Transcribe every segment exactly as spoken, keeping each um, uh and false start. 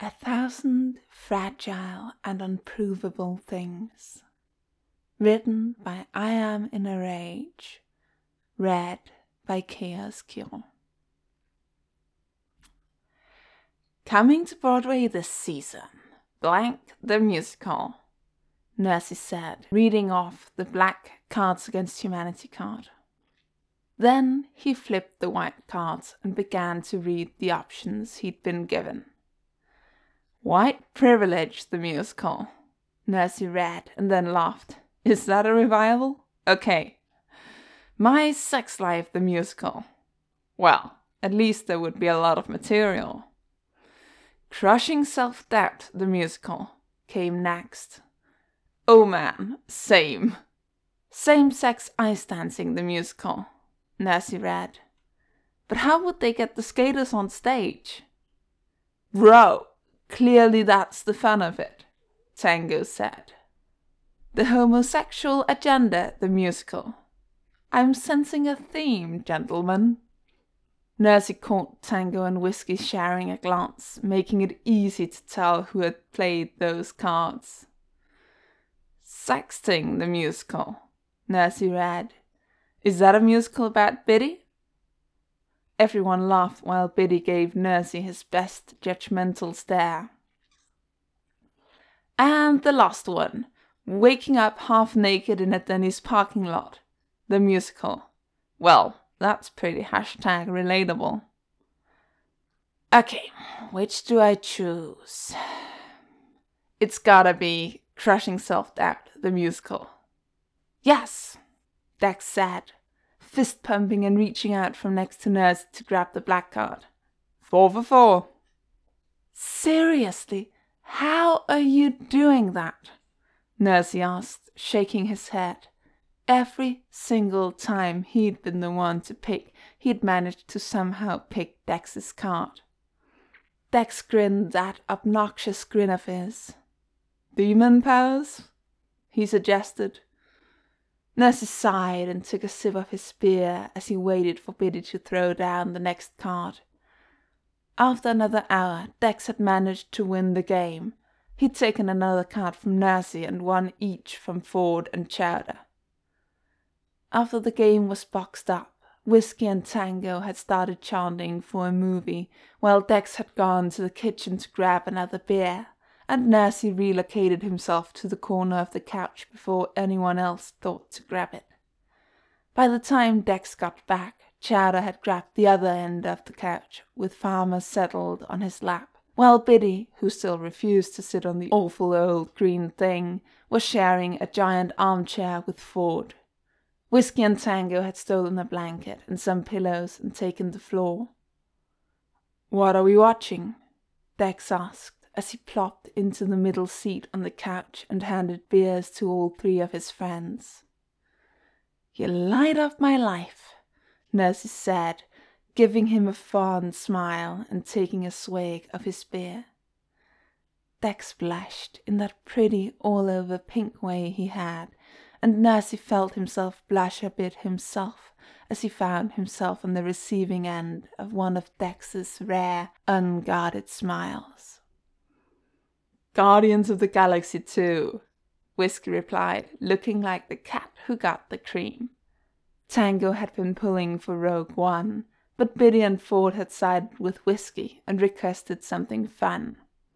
A thousand fragile and unprovable things. Written by I Am in a Rage. Read by Chaos Cure. Coming to Broadway this season, Blank the Musical, Nursey said, reading off the black Cards Against Humanity card. Then he flipped the white cards and began to read the options he'd been given. White Privilege the Musical, Nursey read and then laughed. Is that a revival? Okay. My Sex Life the Musical. Well, at least there would be a lot of material. Crushing Self-Doubt the Musical came next. Oh man, same. Same-Sex Ice Dancing the Musical, Nursey read. But how would they get the skaters on stage? Bro, clearly that's the fun of it, Tango said. The Homosexual Agenda the Musical. I'm sensing a theme, gentlemen. Nursey caught Tango and Whiskey sharing a glance, making it easy to tell who had played those cards. Sexting the Musical, Nursey read. Is that a musical about Biddy? Everyone laughed while Biddy gave Nursey his best judgmental stare. And the last one, Waking Up Half Naked in a Denny's Parking Lot, the Musical. Well, that's pretty hashtag relatable. Okay, which do I choose? It's gotta be Crushing Self-Doubt, the Musical. Yes, Dex said, fist pumping and reaching out from next to Nursey to grab the black card. Four for four. Seriously, how are you doing that? Nursey asked, shaking his head. Every single time he'd been the one to pick, he'd managed to somehow pick Dex's card. Dex grinned that obnoxious grin of his. Demon powers? He suggested. Nursey sighed and took a sip of his beer as he waited for Biddy to throw down the next card. After another hour, Dex had managed to win the game. He'd taken another card from Nursey and one each from Ford and Chowder. After the game was boxed up, Whiskey and Tango had started chanting for a movie, while Dex had gone to the kitchen to grab another beer, and Nursey relocated himself to the corner of the couch before anyone else thought to grab it. By the time Dex got back, Chowder had grabbed the other end of the couch, with Farmer settled on his lap, while Biddy, who still refused to sit on the awful old green thing, was sharing a giant armchair with Ford. Whiskey and Tango had stolen a blanket and some pillows and taken the floor. What are we watching? Dex asked as he plopped into the middle seat on the couch and handed beers to all three of his friends. You light up my life, Nursey said, giving him a fond smile and taking a swig of his beer. Dex blushed in that pretty all-over pink way he had, and Nursey felt himself blush a bit himself as he found himself on the receiving end of one of Dex's rare, unguarded smiles. Guardians of the Galaxy two, Whiskey replied, looking like the cat who got the cream. Tango had been pulling for Rogue One, but Biddy and Ford had sided with Whiskey and requested something fun.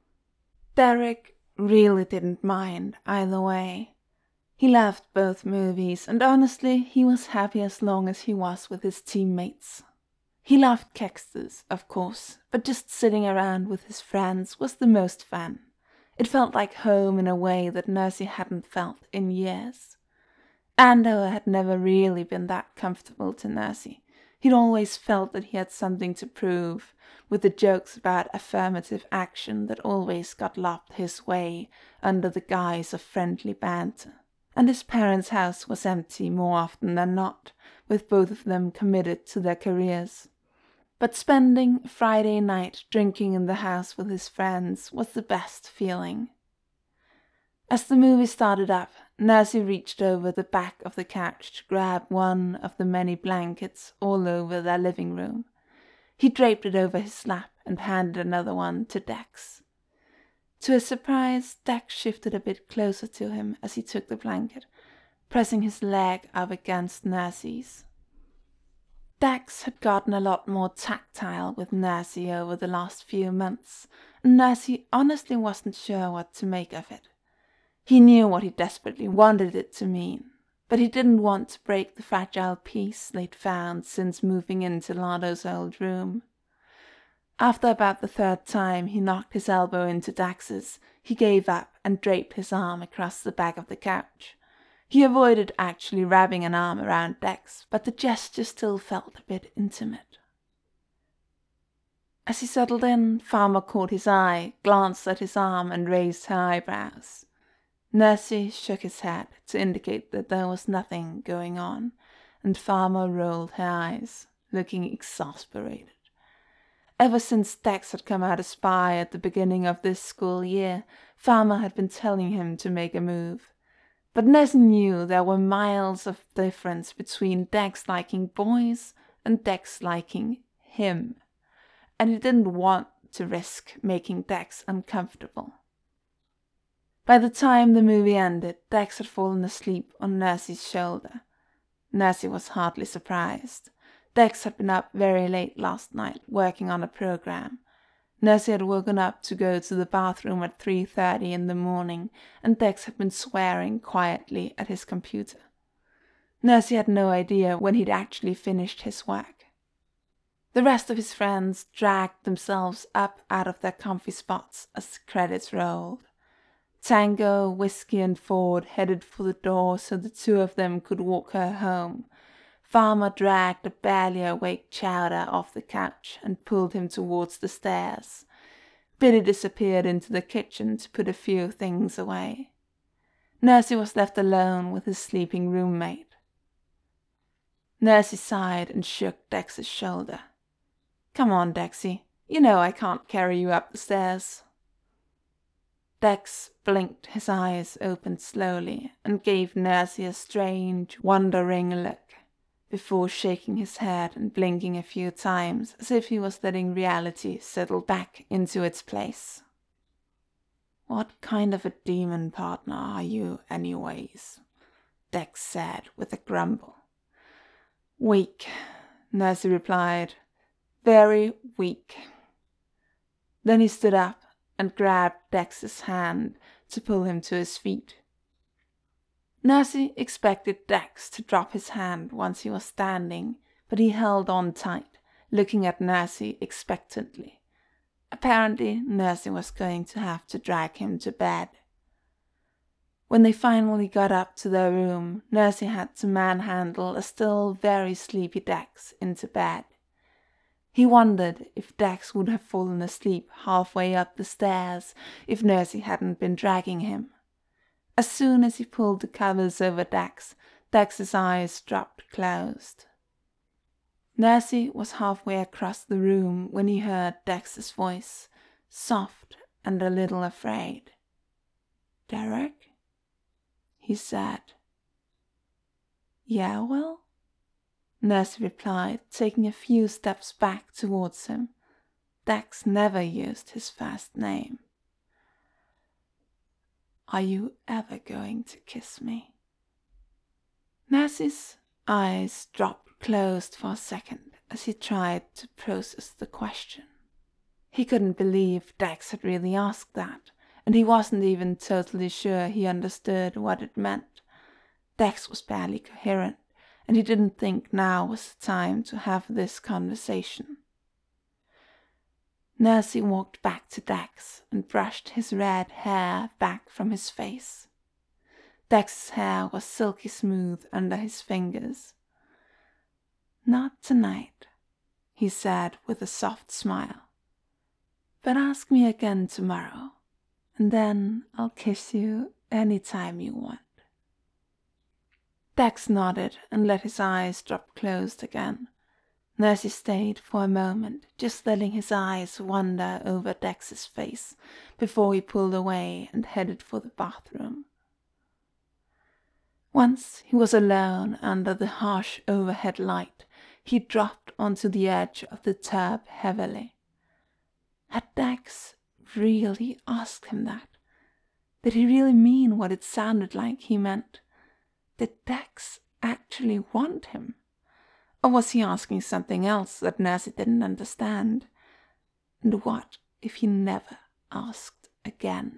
Derek really didn't mind either way. He loved both movies, and honestly, he was happy as long as he was with his teammates. He loved Kexters, of course, but just sitting around with his friends was the most fun. It felt like home in a way that Nursey hadn't felt in years. Andover had never really been that comfortable to Nursey. He'd always felt that he had something to prove, with the jokes about affirmative action that always got lobbed his way under the guise of friendly banter. And his parents' house was empty more often than not, with both of them committed to their careers. But spending a Friday night drinking in the house with his friends was the best feeling. As the movie started up, Nursey reached over the back of the couch to grab one of the many blankets all over their living room. He draped it over his lap and handed another one to Dex. To his surprise, Dex shifted a bit closer to him as he took the blanket, pressing his leg up against Nurse's. Dex had gotten a lot more tactile with Nursey over the last few months, and Nursey honestly wasn't sure what to make of it. He knew what he desperately wanted it to mean, but he didn't want to break the fragile peace they'd found since moving into Lardo's old room. After about the third time he knocked his elbow into Dex's, he gave up and draped his arm across the back of the couch. He avoided actually wrapping an arm around Dex, but the gesture still felt a bit intimate. As he settled in, Farmer caught his eye, glanced at his arm, and raised her eyebrows. Nursey shook his head to indicate that there was nothing going on, and Farmer rolled her eyes, looking exasperated. Ever since Dex had come out a spy at the beginning of this school year, Farmer had been telling him to make a move. But Nursey knew there were miles of difference between Dex liking boys and Dex liking him, and he didn't want to risk making Dex uncomfortable. By the time the movie ended, Dex had fallen asleep on Nursey's shoulder. Nursey was hardly surprised. Dex had been up very late last night, working on a program. Nursey had woken up to go to the bathroom at three thirty in the morning, and Dex had been swearing quietly at his computer. Nursey had no idea when he'd actually finished his work. The rest of his friends dragged themselves up out of their comfy spots as the credits rolled. Tango, Whiskey, and Ford headed for the door so the two of them could walk her home. Farmer dragged a barely awake Chowder off the couch and pulled him towards the stairs. Biddy disappeared into the kitchen to put a few things away. Nursey was left alone with his sleeping roommate. Nursey sighed and shook Dex's shoulder. "Come on, Dexy. You know I can't carry you up the stairs." Dex blinked, his eyes opened slowly, and gave Nursey a strange, wondering look, before shaking his head and blinking a few times, as if he was letting reality settle back into its place. "What kind of a demon partner are you, anyways?" Dex said with a grumble. "Weak," Nursey replied. "Very weak." Then he stood up and grabbed Dex's hand to pull him to his feet. Nursey expected Dex to drop his hand once he was standing, but he held on tight, looking at Nursey expectantly. Apparently, Nursey was going to have to drag him to bed. When they finally got up to their room, Nursey had to manhandle a still very sleepy Dex into bed. He wondered if Dex would have fallen asleep halfway up the stairs if Nursey hadn't been dragging him. As soon as he pulled the covers over Dex, Dex's eyes dropped closed. Nursey was halfway across the room when he heard Dex's voice, soft and a little afraid. "Derek?" he said. "Yeah, Will?" Nursey replied, taking a few steps back towards him. Dex never used his first name. "Are you ever going to kiss me?" Nursey's eyes dropped closed for a second as he tried to process the question. He couldn't believe Dex had really asked that, and he wasn't even totally sure he understood what it meant. Dex was barely coherent, and he didn't think now was the time to have this conversation. Nursey walked back to Dex and brushed his red hair back from his face. Dex's hair was silky smooth under his fingers. "Not tonight," he said with a soft smile. "But ask me again tomorrow, and then I'll kiss you any time you want." Dex nodded and let his eyes drop closed again. Nursey stayed for a moment, just letting his eyes wander over Dex's face before he pulled away and headed for the bathroom. Once he was alone under the harsh overhead light, he dropped onto the edge of the tub heavily. Had Dex really ask him that? Did he really mean what it sounded like he meant? Did Dex actually want him? Or was he asking something else that Nursey didn't understand? And what if he never asked again?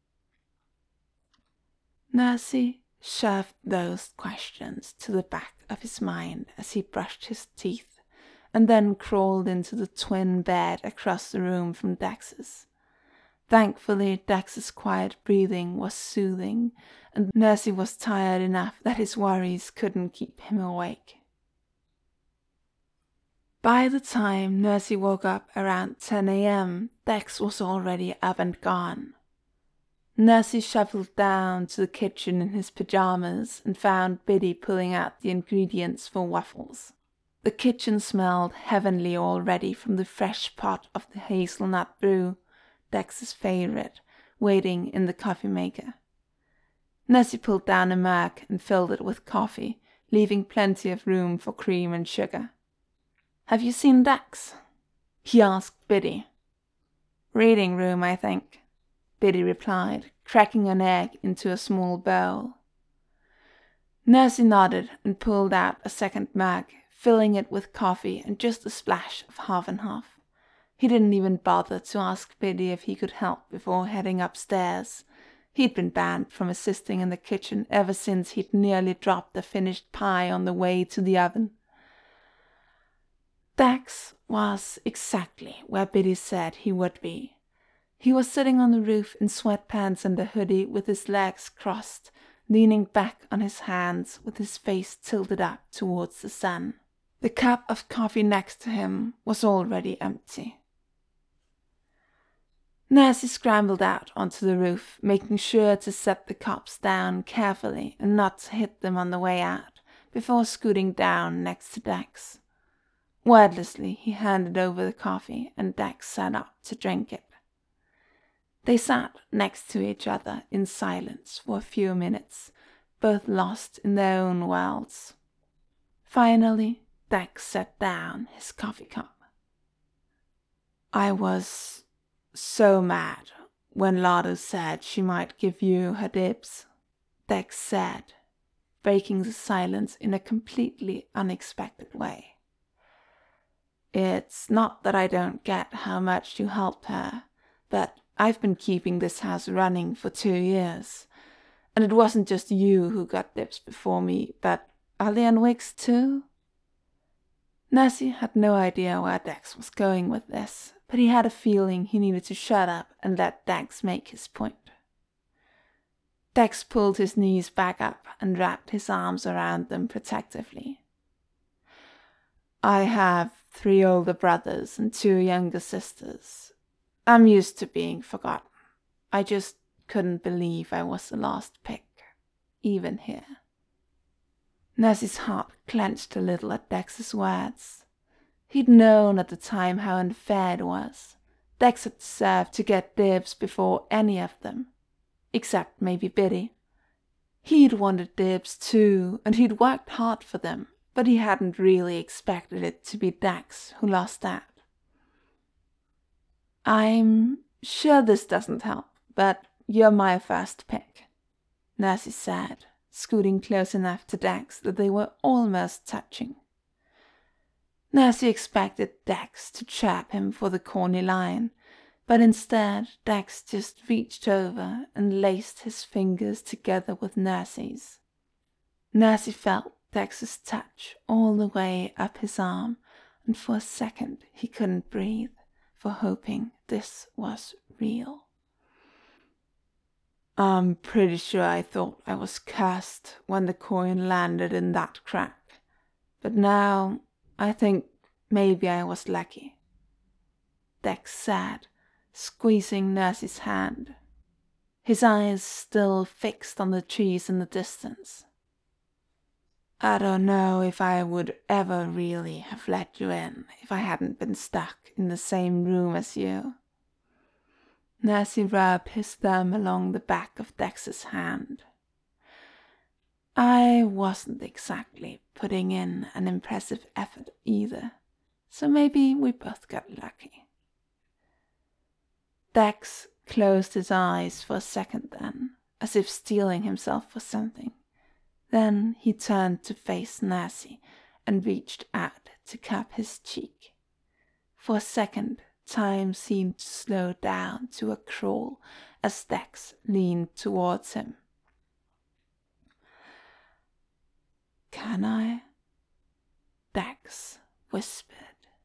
Nursey shoved those questions to the back of his mind as he brushed his teeth, and then crawled into the twin bed across the room from Dex's. Thankfully, Dex's quiet breathing was soothing, and Nursey was tired enough that his worries couldn't keep him awake. By the time Nursey woke up around ten a.m., Dex was already up and gone. Nursey shuffled down to the kitchen in his pajamas and found Biddy pulling out the ingredients for waffles. The kitchen smelled heavenly already from the fresh pot of the hazelnut brew, Dex's favorite, waiting in the coffee maker. Nursey pulled down a mug and filled it with coffee, leaving plenty of room for cream and sugar. "Have you seen Dex?" he asked Biddy. "Reading room, I think," Biddy replied, cracking an egg into a small bowl. Nursey nodded and pulled out a second mug, filling it with coffee and just a splash of half and half. He didn't even bother to ask Biddy if he could help before heading upstairs. He'd been banned from assisting in the kitchen ever since he'd nearly dropped a finished pie on the way to the oven. Dex was exactly where Biddy said he would be. He was sitting on the roof in sweatpants and a hoodie with his legs crossed, leaning back on his hands with his face tilted up towards the sun. The cup of coffee next to him was already empty. Nursey scrambled out onto the roof, making sure to set the cups down carefully and not to hit them on the way out, before scooting down next to Dex. Wordlessly, he handed over the coffee, and Dex sat up to drink it. They sat next to each other in silence for a few minutes, both lost in their own worlds. Finally, Dex set down his coffee cup. "I was so mad when Lado said she might give you her dibs," Dex said, breaking the silence in a completely unexpected way. "It's not that I don't get how much you helped her, but I've been keeping this house running for two years, and it wasn't just you who got dibs before me, but Ali and Wicks too?" Nursey had no idea where Dex was going with this, but he had a feeling he needed to shut up and let Dex make his point. Dex pulled his knees back up and wrapped his arms around them protectively. "I have three older brothers and two younger sisters. I'm used to being forgotten. I just couldn't believe I was the last pick, even here." Nursey's heart clenched a little at Dex's words. He'd known at the time how unfair it was. Dex had deserved to get dibs before any of them, except maybe Biddy. He'd wanted dibs too, and he'd worked hard for them, but he hadn't really expected it to be Dex who lost out. "I'm sure this doesn't help, but you're my first pick," Nursey said, scooting close enough to Dex that they were almost touching. Nursey expected Dex to chirp him for the corny line, but instead Dex just reached over and laced his fingers together with Nursey's. Nursey felt Dex's touch all the way up his arm, and for a second he couldn't breathe, for hoping this was real. "I'm pretty sure I thought I was cursed when the coin landed in that crack, but now I think maybe I was lucky," Dex said, squeezing Nursey's hand, his eyes still fixed on the trees in the distance. "I don't know if I would ever really have let you in if I hadn't been stuck in the same room as you." Nursey rubbed his thumb along the back of Dex's hand. "I wasn't exactly putting in an impressive effort either, so maybe we both got lucky." Dax closed his eyes for a second then, as if steeling himself for something. Then he turned to face Nazi and reached out to cup his cheek. For a second, time seemed to slow down to a crawl as Dax leaned towards him. "Can I?" Dax whispered.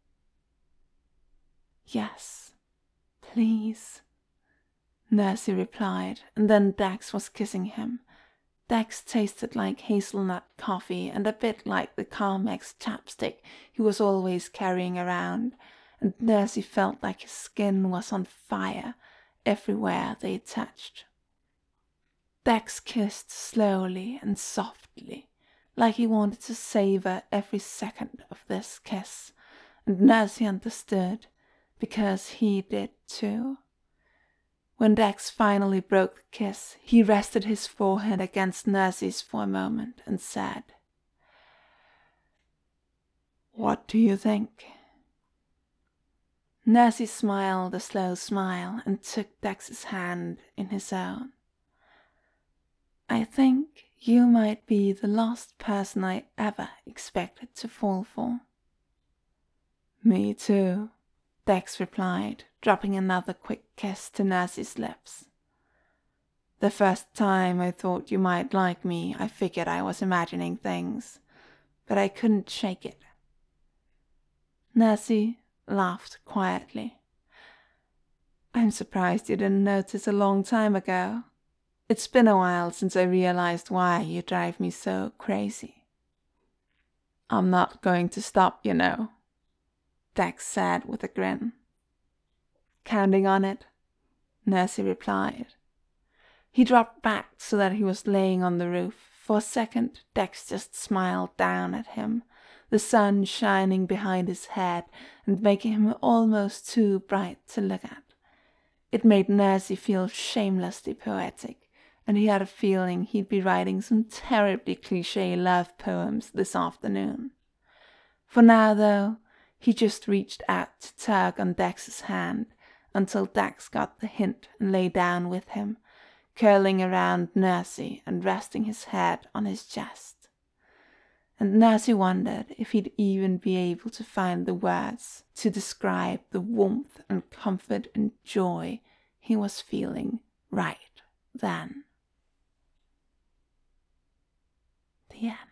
"Yes, please," Nazi replied, and then Dax was kissing him. Dax tasted like hazelnut coffee and a bit like the Carmex chapstick he was always carrying around, and Nazi felt like his skin was on fire everywhere they touched. Dax kissed slowly and softly, like he wanted to savor every second of this kiss, and Nazi understood, because he did too. When Dax finally broke the kiss, he rested his forehead against Nazi's for a moment and said, "What do you think?" Nazi smiled a slow smile and took Dax's hand in his own. "I think you might be the last person I ever expected to fall for." "Me too," Dax replied, dropping another quick kiss to Nazi's lips. "The first time I thought you might like me, I figured I was imagining things, but I couldn't shake it." Nazi laughed quietly. "I'm surprised you didn't notice a long time ago. It's been a while since I realized why you drive me so crazy." "I'm not going to stop, you know," Dax said with a grin. "Counting on it," Nazi replied. He dropped back so that he was laying on the roof. For a second, Dax just smiled down at him, the sun shining behind his head and making him almost too bright to look at. It made Nazi feel shamelessly poetic, and he had a feeling he'd be writing some terribly cliché love poems this afternoon. For now, though, he just reached out to tug on Dax's hand until Dax got the hint and lay down with him, curling around Nazi and resting his head on his chest. And Nazi wondered if he'd even be able to find the words to describe the warmth and comfort and joy he was feeling right then. The end.